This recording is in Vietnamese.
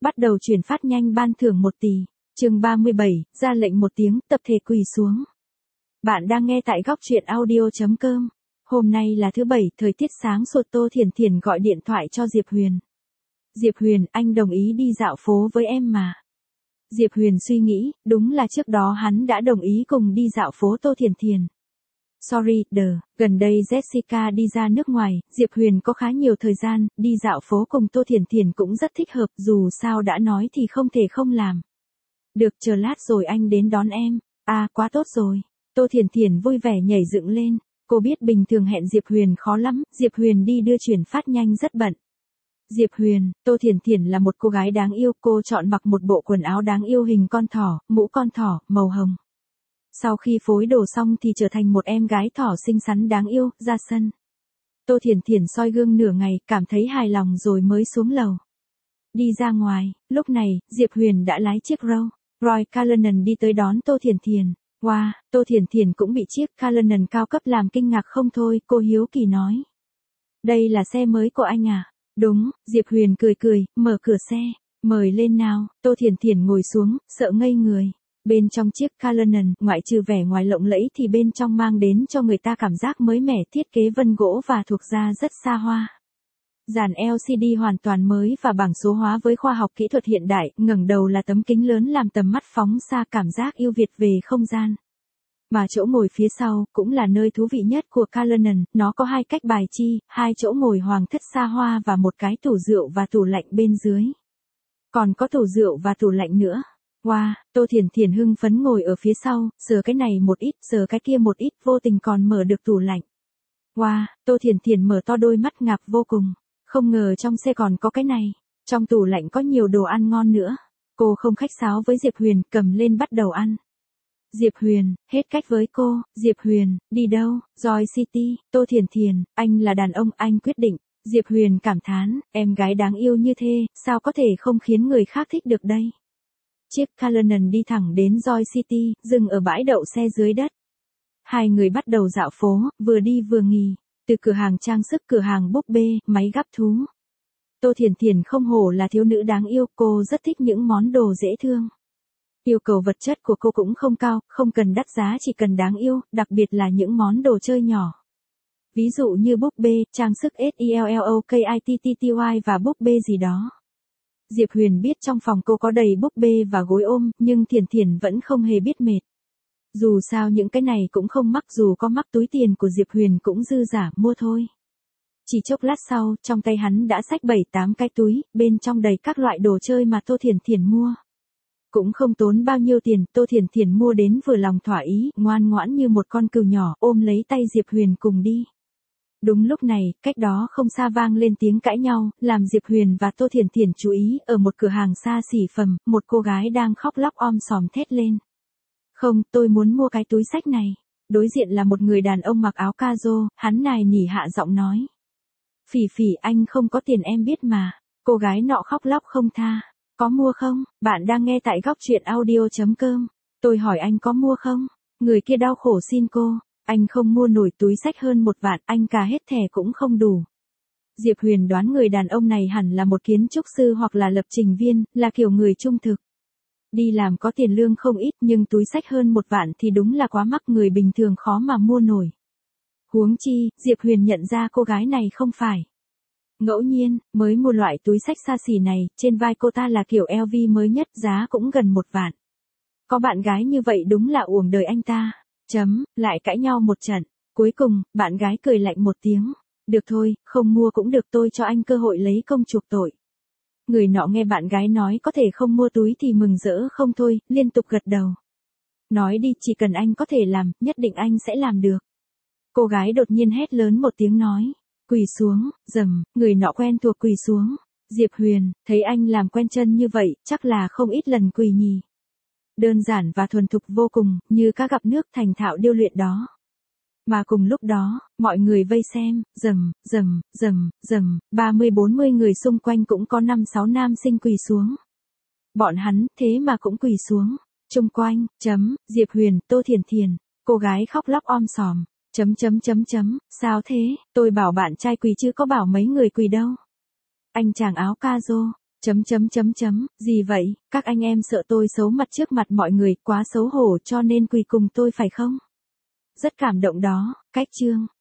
Bắt đầu chuyển phát nhanh ban thưởng 1 tỷ. Chương 37, ra lệnh một tiếng, tập thể quỳ xuống. Bạn đang nghe tại góc truyện audio.com. Hôm nay là thứ Bảy, thời tiết sáng sủa. Tô Thiển Thiển gọi điện thoại cho Diệp Huyền. Diệp Huyền, anh đồng ý đi dạo phố với em mà. Diệp Huyền suy nghĩ, đúng là trước đó hắn đã đồng ý cùng đi dạo phố. Tô Thiển Thiển. Sorry, gần đây Jessica đi ra nước ngoài, Diệp Huyền có khá nhiều thời gian, đi dạo phố cùng Tô Thiển Thiển cũng rất thích hợp, dù sao đã nói thì không thể không làm. Được, chờ lát rồi anh đến đón em. À, quá tốt rồi. Tô Thiển Thiển vui vẻ nhảy dựng lên. Cô biết bình thường hẹn Diệp Huyền khó lắm, Diệp Huyền đi đưa chuyển phát nhanh rất bận. Diệp Huyền, Tô Thiển Thiển là một cô gái đáng yêu, cô chọn mặc một bộ quần áo đáng yêu hình con thỏ, mũ con thỏ, màu hồng. Sau khi phối đồ xong thì trở thành một em gái thỏ xinh xắn đáng yêu, ra sân. Tô Thiển Thiển soi gương nửa ngày, cảm thấy hài lòng rồi mới xuống lầu. Đi ra ngoài, lúc này, Diệp Huyền đã lái chiếc Rolls Royce Cullinan đi tới đón Tô Thiển Thiển. Wow, Tô Thiển Thiển cũng bị chiếc Cullinan cao cấp làm kinh ngạc không thôi, cô hiếu kỳ nói. Đây là xe mới của anh à? Đúng, Diệp Huyền cười, mở cửa xe. Mời lên nào. Tô Thiển Thiển ngồi xuống, sợ ngây người. Bên trong chiếc Cullinan, ngoại trừ vẻ ngoài lộng lẫy thì bên trong mang đến cho người ta cảm giác mới mẻ, thiết kế vân gỗ và thuộc da rất xa hoa. Dàn LCD hoàn toàn mới và bảng số hóa với khoa học kỹ thuật hiện đại, ngẩng đầu là tấm kính lớn làm tầm mắt phóng xa, cảm giác ưu việt về không gian. Mà chỗ ngồi phía sau cũng là nơi thú vị nhất của Cullinan, nó có 2 cách bài chi, 2 chỗ ngồi hoàng thất xa hoa và một cái tủ rượu và tủ lạnh bên dưới. Còn có tủ rượu và tủ lạnh nữa. Wow, Tô Thiển Thiển hưng phấn ngồi ở phía sau, sờ cái này một ít, sờ cái kia một ít, vô tình còn mở được tủ lạnh. Wow, Tô Thiển Thiển mở to đôi mắt ngạc vô cùng. Không ngờ trong xe còn có cái này. Trong tủ lạnh có nhiều đồ ăn ngon nữa. Cô không khách sáo với Diệp Huyền, cầm lên bắt đầu ăn. Diệp Huyền, hết cách với cô. Diệp Huyền, đi đâu? Joy City. Tô Thiển Thiển, anh là đàn ông, anh quyết định. Diệp Huyền cảm thán, em gái đáng yêu như thế, sao có thể không khiến người khác thích được đây? Chiếc Cullinan đi thẳng đến Joy City, dừng ở bãi đậu xe dưới đất. Hai người bắt đầu dạo phố, vừa đi vừa nghỉ. Từ cửa hàng trang sức, cửa hàng búp bê, máy gắp thú. Tô Thiển Thiển không hổ là thiếu nữ đáng yêu, cô rất thích những món đồ dễ thương. Yêu cầu vật chất của cô cũng không cao, không cần đắt giá, chỉ cần đáng yêu, đặc biệt là những món đồ chơi nhỏ. Ví dụ như búp bê, trang sức SELLOKITTY và búp bê gì đó. Diệp Huyền biết trong phòng cô có đầy búp bê và gối ôm, nhưng Thiển Thiển vẫn không hề biết mệt. Dù sao những cái này cũng không mắc, dù có mắc túi tiền của Diệp Huyền cũng dư giả mua thôi. Chỉ chốc lát sau, trong tay hắn đã xách 7-8 cái túi, bên trong đầy các loại đồ chơi mà Tô Thiển Thiển mua. Cũng không tốn bao nhiêu tiền, Tô Thiển Thiển mua đến vừa lòng thỏa ý, ngoan ngoãn như một con cừu nhỏ, ôm lấy tay Diệp Huyền cùng đi. Đúng lúc này, cách đó không xa vang lên tiếng cãi nhau, làm Diệp Huyền và Tô Thiển Thiển chú ý, ở một cửa hàng xa xỉ phẩm, một cô gái đang khóc lóc om sòm thét lên. Không, tôi muốn mua cái túi xách này. Đối diện là một người đàn ông mặc áo caro, hắn nài nỉ hạ giọng nói. Phỉ Phỉ, anh không có tiền em biết mà. Cô gái nọ khóc lóc không tha. Có mua không? Bạn đang nghe tại góc truyện audio.com. Tôi hỏi anh có mua không? Người kia đau khổ xin cô. Anh không mua nổi túi xách hơn 1 vạn, anh cả hết thẻ cũng không đủ. Diệp Huyền đoán người đàn ông này hẳn là một kiến trúc sư hoặc là lập trình viên, là kiểu người trung thực. Đi làm có tiền lương không ít, nhưng túi xách hơn 1 vạn thì đúng là quá mắc, người bình thường khó mà mua nổi. Huống chi, Diệp Huyền nhận ra cô gái này không phải ngẫu nhiên, mới mua loại túi xách xa xỉ này, trên vai cô ta là kiểu LV mới nhất, giá cũng gần 1 vạn. Có bạn gái như vậy đúng là uổng đời anh ta. Lại cãi nhau một trận. Cuối cùng, bạn gái cười lạnh một tiếng. Được thôi, không mua cũng được, tôi cho anh cơ hội lấy công chuộc tội. Người nọ nghe bạn gái nói có thể không mua túi thì mừng rỡ không thôi, liên tục gật đầu. Nói đi, chỉ cần anh có thể làm, nhất định anh sẽ làm được. Cô gái đột nhiên hét lớn một tiếng nói. Quỳ xuống, người nọ quen thuộc quỳ xuống. Diệp Huyền, thấy anh làm quen chân như vậy, chắc là không ít lần quỳ nhỉ. Đơn giản và thuần thục vô cùng, như cá gặp nước, thành thạo điêu luyện đó. Mà cùng lúc đó, mọi người vây xem, 30-40 người xung quanh cũng có 5-6 nam sinh quỳ xuống. Bọn hắn, thế mà cũng quỳ xuống. Chung quanh, Diệp Huyền, Tô Thiển Thiển, cô gái khóc lóc om sòm. Sao thế, tôi bảo bạn trai quỳ chứ có bảo mấy người quỳ đâu. Anh chàng áo caro, Gì vậy, các anh em sợ tôi xấu mặt trước mặt mọi người, quá xấu hổ cho nên quỳ cùng tôi phải không? Rất cảm động đó, cách chương.